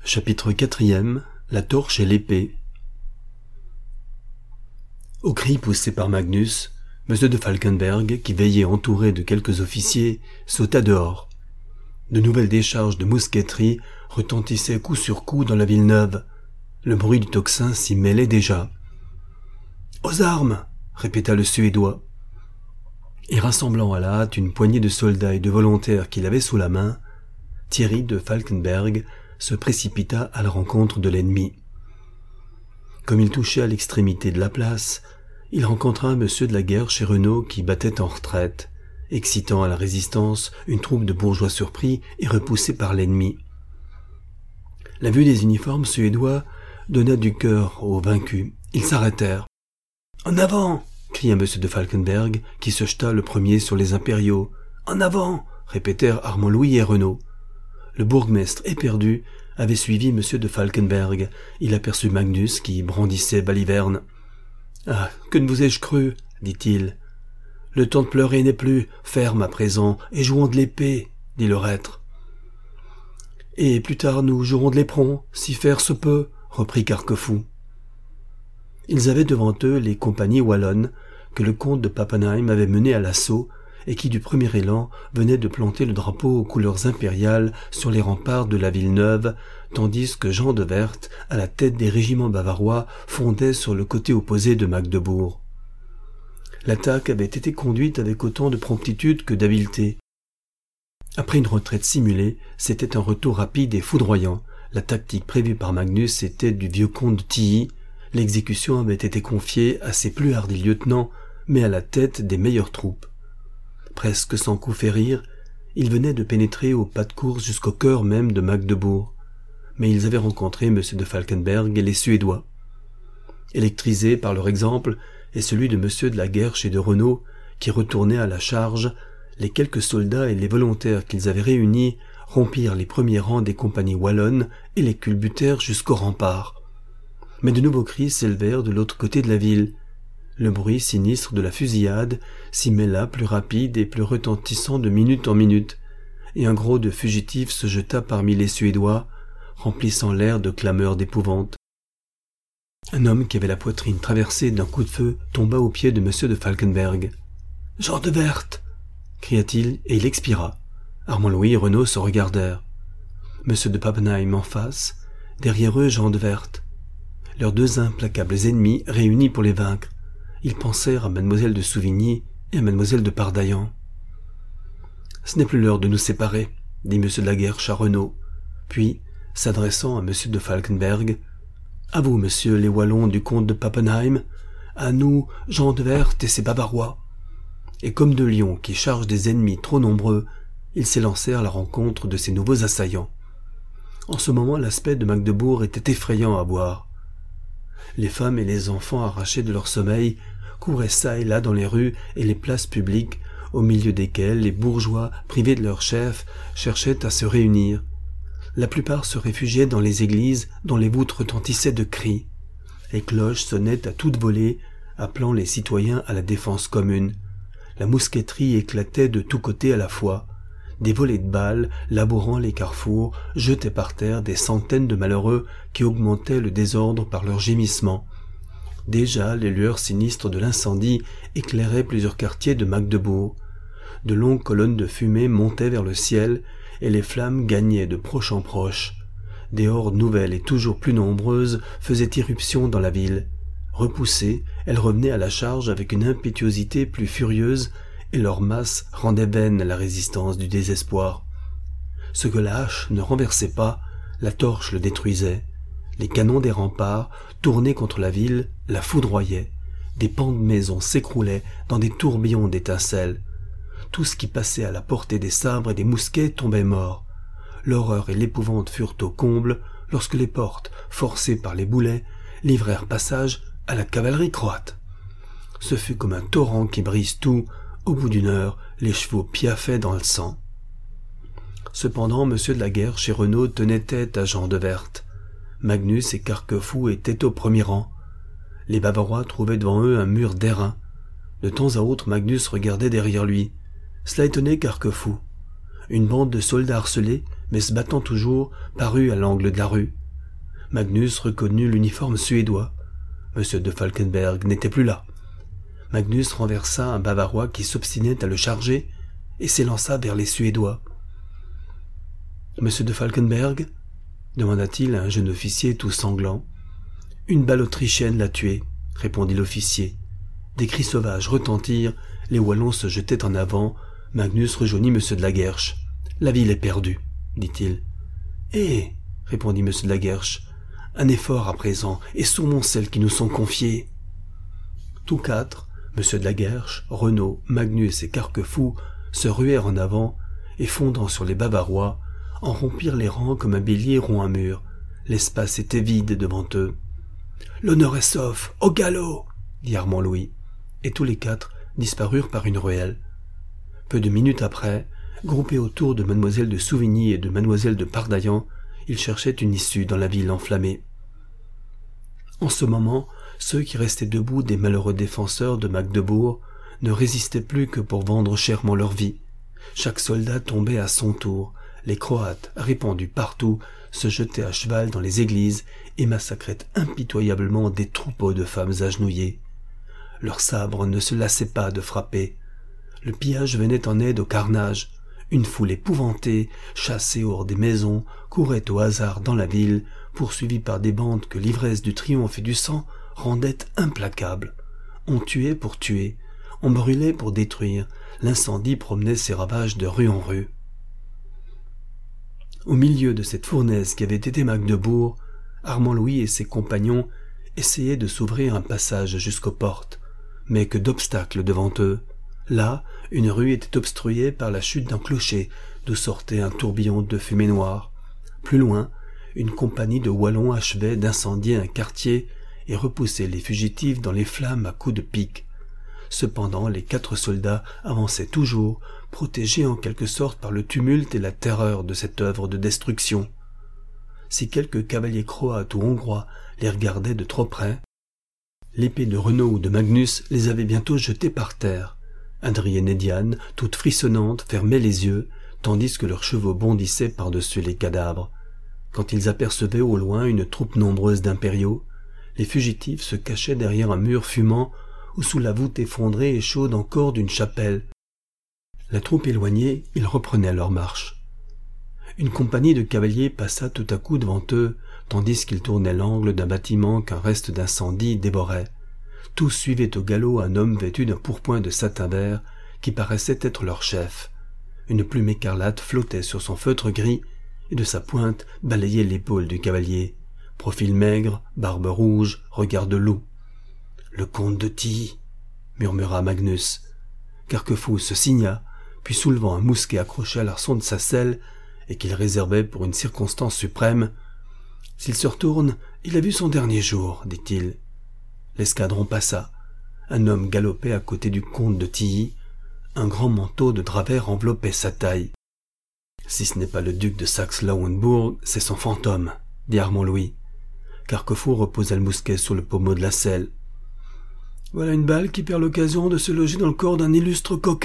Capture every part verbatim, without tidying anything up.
Chapitre quatrième. La torche et l'épée. Au cri poussé par Magnus, Monsieur de Falkenberg, qui veillait entouré de quelques officiers, sauta dehors. De nouvelles décharges de mousqueterie retentissaient coup sur coup dans la ville neuve. Le bruit du tocsin s'y mêlait déjà. « Aux armes !» répéta le Suédois. Et rassemblant à la hâte une poignée de soldats et de volontaires qu'il avait sous la main, Thierry de Falkenberg se précipita à la rencontre de l'ennemi. Comme il touchait à l'extrémité de la place, il rencontra un monsieur de la guerre chez Renaud qui battait en retraite, excitant à la résistance une troupe de bourgeois surpris et repoussés par l'ennemi. La vue des uniformes suédois donna du cœur aux vaincus. Ils s'arrêtèrent. « En avant !» cria monsieur de Falkenberg, qui se jeta le premier sur les impériaux. « En avant !» répétèrent Armand Louis et Renaud. Le bourgmestre, éperdu, avait suivi monsieur de Falkenberg. Il aperçut Magnus qui brandissait balivernes. « Ah, que ne vous ai-je cru ?» dit-il. « Le temps de pleurer n'est plus. Ferme à présent, et jouons de l'épée, » dit le reître. « Et plus tard nous jouerons de l'éperon, si faire se peut, » reprit Carquefou. Ils avaient devant eux les compagnies wallonnes que le comte de Pappenheim avait menées à l'assaut et qui du premier élan venaient de planter le drapeau aux couleurs impériales sur les remparts de la ville neuve, tandis que Jean de Werth, à la tête des régiments bavarois, fondait sur le côté opposé de Magdebourg. L'attaque avait été conduite avec autant de promptitude que d'habileté. Après une retraite simulée, c'était un retour rapide et foudroyant. La tactique prévue par Magnus était du vieux comte de Tilly. L'exécution avait été confiée à ses plus hardis lieutenants, mais à la tête des meilleures troupes. Presque sans coup férir, ils venaient de pénétrer au pas de course jusqu'au cœur même de Magdebourg. Mais ils avaient rencontré monsieur de Falkenberg et les Suédois. Électrisés par leur exemple et celui de monsieur de la guerre chez de Renaud, qui retournait à la charge, les quelques soldats et les volontaires qu'ils avaient réunis rompirent les premiers rangs des compagnies wallonnes et les culbutèrent jusqu'au rempart. Mais de nouveaux cris s'élevèrent de l'autre côté de la ville. Le bruit sinistre de la fusillade s'y mêla plus rapide et plus retentissant de minute en minute, et un gros de fugitifs se jeta parmi les Suédois, remplissant l'air de clameurs d'épouvante. Un homme qui avait la poitrine traversée d'un coup de feu tomba aux pieds de monsieur de Falkenberg. « Jean de Werth !» cria-t-il, et il expira. Armand Louis et Renaud se regardèrent. Monsieur de Pappenheim en face, derrière eux Jean de Werth. Leurs deux implacables ennemis réunis pour les vaincre. Ils pensèrent à mademoiselle de Souvigny et à mademoiselle de Pardaillan. « Ce n'est plus l'heure de nous séparer, » dit monsieur de la guerre chez Renaud. Puis, s'adressant à monsieur de Falkenberg, « À vous, monsieur, les Wallons du comte de Pappenheim, à nous, Jean de Werth et ses Bavarois. » Et comme deux lions qui chargent des ennemis trop nombreux, ils s'élancèrent à la rencontre de ces nouveaux assaillants. En ce moment, l'aspect de Magdebourg était effrayant à voir. Les femmes et les enfants arrachés de leur sommeil couraient çà et là dans les rues et les places publiques, au milieu desquelles les bourgeois, privés de leur chef, cherchaient à se réunir. La plupart se réfugiaient dans les églises dont les voûtes retentissaient de cris. Les cloches sonnaient à toute volée, appelant les citoyens à la défense commune. La mousqueterie éclatait de tous côtés à la fois. Des volées de balles, labourant les carrefours, jetaient par terre des centaines de malheureux qui augmentaient le désordre par leurs gémissements. Déjà, les lueurs sinistres de l'incendie éclairaient plusieurs quartiers de Magdebourg. De longues colonnes de fumée montaient vers le ciel, et les flammes gagnaient de proche en proche. Des hordes nouvelles et toujours plus nombreuses faisaient irruption dans la ville. Repoussées, elles revenaient à la charge avec une impétuosité plus furieuse, et leur masse rendait vaine la résistance du désespoir. Ce que la hache ne renversait pas, la torche le détruisait. Les canons des remparts, tournés contre la ville, la foudroyaient. Des pans de maisons s'écroulaient dans des tourbillons d'étincelles. Tout ce qui passait à la portée des sabres et des mousquets tombait mort. L'horreur et l'épouvante furent au comble lorsque les portes, forcées par les boulets, livrèrent passage à la cavalerie croate. Ce fut comme un torrent qui brise tout. Au bout d'une heure, les chevaux piaffaient dans le sang. Cependant, monsieur de la guerre chez Renaud tenait tête à Jean de Werth. Magnus et Carquefou étaient au premier rang. Les Bavarois trouvaient devant eux un mur d'airain. De temps à autre, Magnus regardait derrière lui. Cela étonnait Carquefou. Une bande de soldats harcelés, mais se battant toujours, parut à l'angle de la rue. Magnus reconnut l'uniforme suédois. Monsieur de Falkenberg n'était plus là. Magnus renversa un Bavarois qui s'obstinait à le charger et s'élança vers les Suédois. « Monsieur de Falkenberg ?» demanda-t-il à un jeune officier tout sanglant. « Une balle autrichienne l'a tué, » répondit l'officier. Des cris sauvages retentirent, les Wallons se jetaient en avant. Magnus rejoignit Monsieur de la Guerche. « La ville est perdue, » dit-il. « Eh !» répondit Monsieur de la Guerche. « Un effort à présent, et saumons celles qui nous sont confiées. » Tous quatre, Monsieur de la Guerche, Renaud, Magnus et Carquefou, se ruèrent en avant, et fondant sur les Bavarois, en rompirent les rangs comme un bélier rompt un mur. L'espace était vide devant eux. « L'honneur est sauf, au galop !» dit Armand Louis, et tous les quatre disparurent par une ruelle. Peu de minutes après, groupés autour de mademoiselle de Souvigny et de mademoiselle de Pardaillan, ils cherchaient une issue dans la ville enflammée. En ce moment, ceux qui restaient debout des malheureux défenseurs de Magdebourg ne résistaient plus que pour vendre chèrement leur vie. Chaque soldat tombait à son tour. Les Croates, répandus partout, se jetaient à cheval dans les églises et massacraient impitoyablement des troupeaux de femmes agenouillées. Leurs sabres ne se lassaient pas de frapper. Le pillage venait en aide au carnage. Une foule épouvantée, chassée hors des maisons, courait au hasard dans la ville, poursuivie par des bandes que l'ivresse du triomphe et du sang rendait implacables. On tuait pour tuer, on brûlait pour détruire, l'incendie promenait ses ravages de rue en rue. Au milieu de cette fournaise qui avait été Magdebourg, Armand Louis et ses compagnons essayaient de s'ouvrir un passage jusqu'aux portes, mais que d'obstacles devant eux. Là, une rue était obstruée par la chute d'un clocher, d'où sortait un tourbillon de fumée noire. Plus loin, une compagnie de Wallons achevait d'incendier un quartier et repoussait les fugitifs dans les flammes à coups de pique. Cependant, les quatre soldats avançaient toujours, protégés en quelque sorte par le tumulte et la terreur de cette œuvre de destruction. Si quelques cavaliers croates ou hongrois les regardaient de trop près, l'épée de Renaud ou de Magnus les avait bientôt jetés par terre. Adrienne et Diane, toutes frissonnantes, fermaient les yeux, tandis que leurs chevaux bondissaient par-dessus les cadavres. Quand ils apercevaient au loin une troupe nombreuse d'impériaux, les fugitifs se cachaient derrière un mur fumant ou sous la voûte effondrée et chaude encore d'une chapelle. La troupe éloignée, ils reprenaient leur marche. Une compagnie de cavaliers passa tout à coup devant eux, tandis qu'ils tournaient l'angle d'un bâtiment qu'un reste d'incendie dévorait. Tous suivaient au galop un homme vêtu d'un pourpoint de satin vert qui paraissait être leur chef. Une plume écarlate flottait sur son feutre gris et de sa pointe balayait l'épaule du cavalier. Profil maigre, barbe rouge, regard de loup. « Le comte de Tilly !» murmura Magnus. Carquefou se signa, puis soulevant un mousquet accroché à l'arçon de sa selle et qu'il réservait pour une circonstance suprême, « S'il se retourne, il a vu son dernier jour, dit-il. » L'escadron passa. Un homme galopait à côté du comte de Tilly. Un grand manteau de drap vert enveloppait sa taille. « Si ce n'est pas le duc de Saxe-Lauenbourg, c'est son fantôme, » dit Armand Louis. Carquefou reposa le mousquet sur le pommeau de la selle. « Voilà une balle qui perd l'occasion de se loger dans le corps d'un illustre coquin. »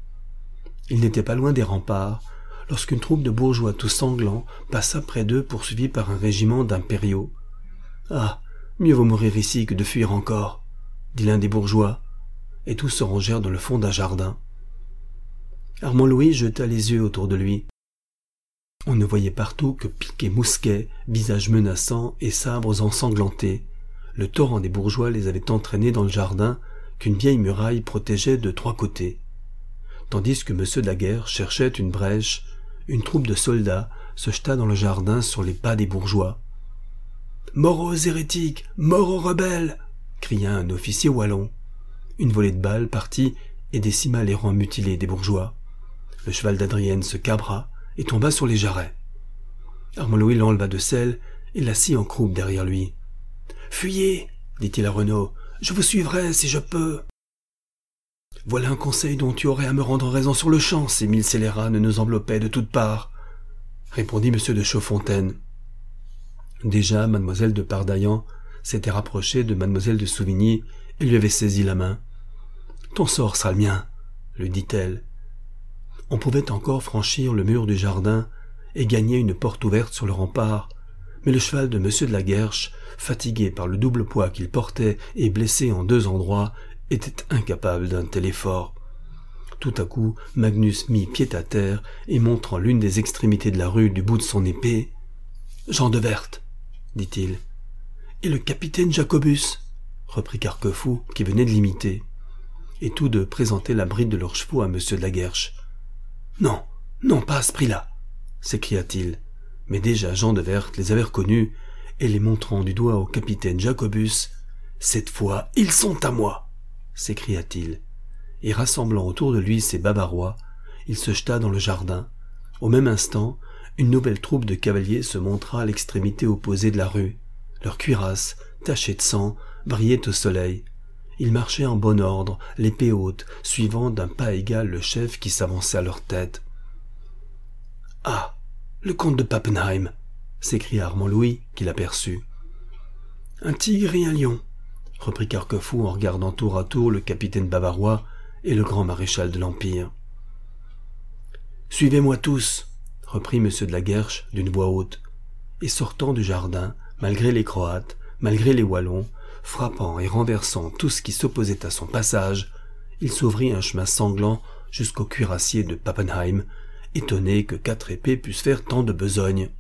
Il n'était pas loin des remparts, lorsqu'une troupe de bourgeois tout sanglants passa près d'eux poursuivis par un régiment d'impériaux. « Ah, mieux vaut mourir ici que de fuir encore, » dit l'un des bourgeois, et tous se rangèrent dans le fond d'un jardin. Armand Louis jeta les yeux autour de lui. On ne voyait partout que piques et mousquets, visages menaçants et sabres ensanglantés. Le torrent des bourgeois les avait entraînés dans le jardin qu'une vieille muraille protégeait de trois côtés. Tandis que monsieur de la Guerre cherchait une brèche, une troupe de soldats se jeta dans le jardin sur les pas des bourgeois. « Mort aux hérétiques! Mort aux rebelles !» cria un officier wallon. Une volée de balles partit et décima les rangs mutilés des bourgeois. Le cheval d'Adrienne se cabra et tomba sur les jarrets. Armand Louis l'enleva de selle et l'assit en croupe derrière lui. « Fuyez !» dit-il à Renaud. « Je vous suivrai si je peux. » « Voilà un conseil dont tu aurais à me rendre raison sur le champ si mille scélérats ne nous enveloppaient de toutes parts, » répondit monsieur de Chaudfontaine. Déjà, mademoiselle de Pardaillan s'était rapprochée de mademoiselle de Souvigny et lui avait saisi la main. « Ton sort sera le mien, » lui dit-elle. On pouvait encore franchir le mur du jardin et gagnaient une porte ouverte sur le rempart, mais le cheval de Monsieur de la Guerche, fatigué par le double poids qu'il portait et blessé en deux endroits, était incapable d'un tel effort. Tout à coup, Magnus mit pied à terre et montrant l'une des extrémités de la rue du bout de son épée, « Jean de Werth, dit-il. « Et le capitaine Jacobus ?» reprit Carquefou, qui venait de l'imiter. Et tous deux présentaient la bride de leurs chevaux à Monsieur de la Guerche. « Non, non, pas à ce prix-là !» s'écria-t-il. Mais déjà Jean de Werth les avait reconnus, et les montrant du doigt au capitaine Jacobus, « Cette fois, ils sont à moi !» s'écria-t-il. Et rassemblant autour de lui ses Bavarois, il se jeta dans le jardin. Au même instant, une nouvelle troupe de cavaliers se montra à l'extrémité opposée de la rue. Leurs cuirasses, tachées de sang, brillaient au soleil. Ils marchaient en bon ordre, l'épée haute, suivant d'un pas égal le chef qui s'avançait à leur tête. « Ah, le comte de Pappenheim !» s'écria Armand Louis, qui l'aperçut. « Un tigre et un lion !» reprit Carquefou en regardant tour à tour le capitaine bavarois et le grand maréchal de l'Empire. « Suivez-moi tous !» reprit Monsieur de la Guerche d'une voix haute, et sortant du jardin, malgré les Croates, malgré les Wallons, frappant et renversant tout ce qui s'opposait à son passage, il s'ouvrit un chemin sanglant jusqu'au cuirassier de Pappenheim, étonné que quatre épées puissent faire tant de besogne.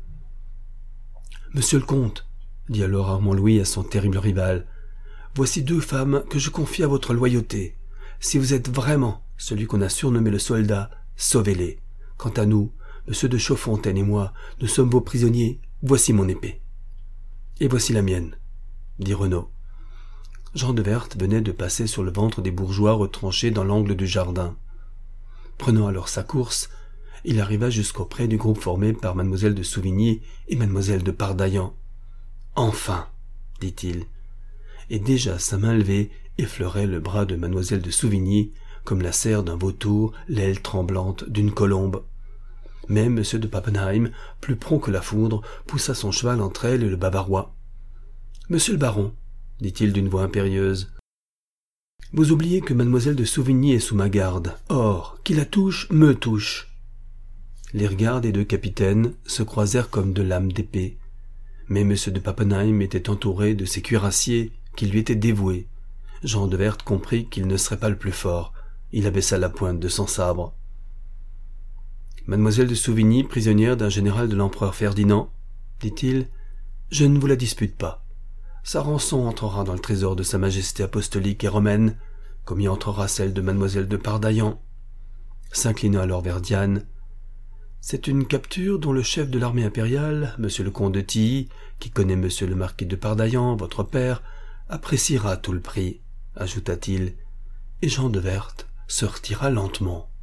« Monsieur le comte, dit alors Armand Louis à son terrible rival, voici deux femmes que je confie à votre loyauté. Si vous êtes vraiment celui qu'on a surnommé le soldat, sauvez-les. Quant à nous, Monsieur de Chaudfontaine et moi, nous sommes vos prisonniers, voici mon épée. »« Et voici la mienne, » dit Renaud. Jean de Werth venait de passer sur le ventre des bourgeois retranchés dans l'angle du jardin. Prenant alors sa course, il arriva jusqu'auprès du groupe formé par mademoiselle de Souvigny et mademoiselle de Pardaillan. « Enfin !» dit-il. Et déjà sa main levée effleurait le bras de mademoiselle de Souvigny comme la serre d'un vautour, l'aile tremblante d'une colombe. Mais Monsieur de Pappenheim, plus prompt que la foudre, poussa son cheval entre elle et le Bavarois. « Monsieur le baron, dit-il d'une voix impérieuse, vous oubliez que mademoiselle de Souvigny est sous ma garde. Or, qui la touche, me touche. » Les regards des deux capitaines se croisèrent comme deux lames d'épée. Mais Monsieur de Pappenheim était entouré de ses cuirassiers qui lui étaient dévoués. Jean de Werth comprit qu'il ne serait pas le plus fort. Il abaissa la pointe de son sabre. « Mademoiselle de Souvigny, prisonnière d'un général de l'empereur Ferdinand, dit-il, je ne vous la dispute pas. Sa rançon entrera dans le trésor de sa majesté apostolique et romaine, comme y entrera celle de mademoiselle de Pardaillan. » S'inclinant alors vers Diane, « C'est une capture dont le chef de l'armée impériale, monsieur le comte de Tilly, qui connaît monsieur le marquis de Pardaillan, votre père, appréciera tout le prix, ajouta-t-il, et Jean de Werth se retira lentement.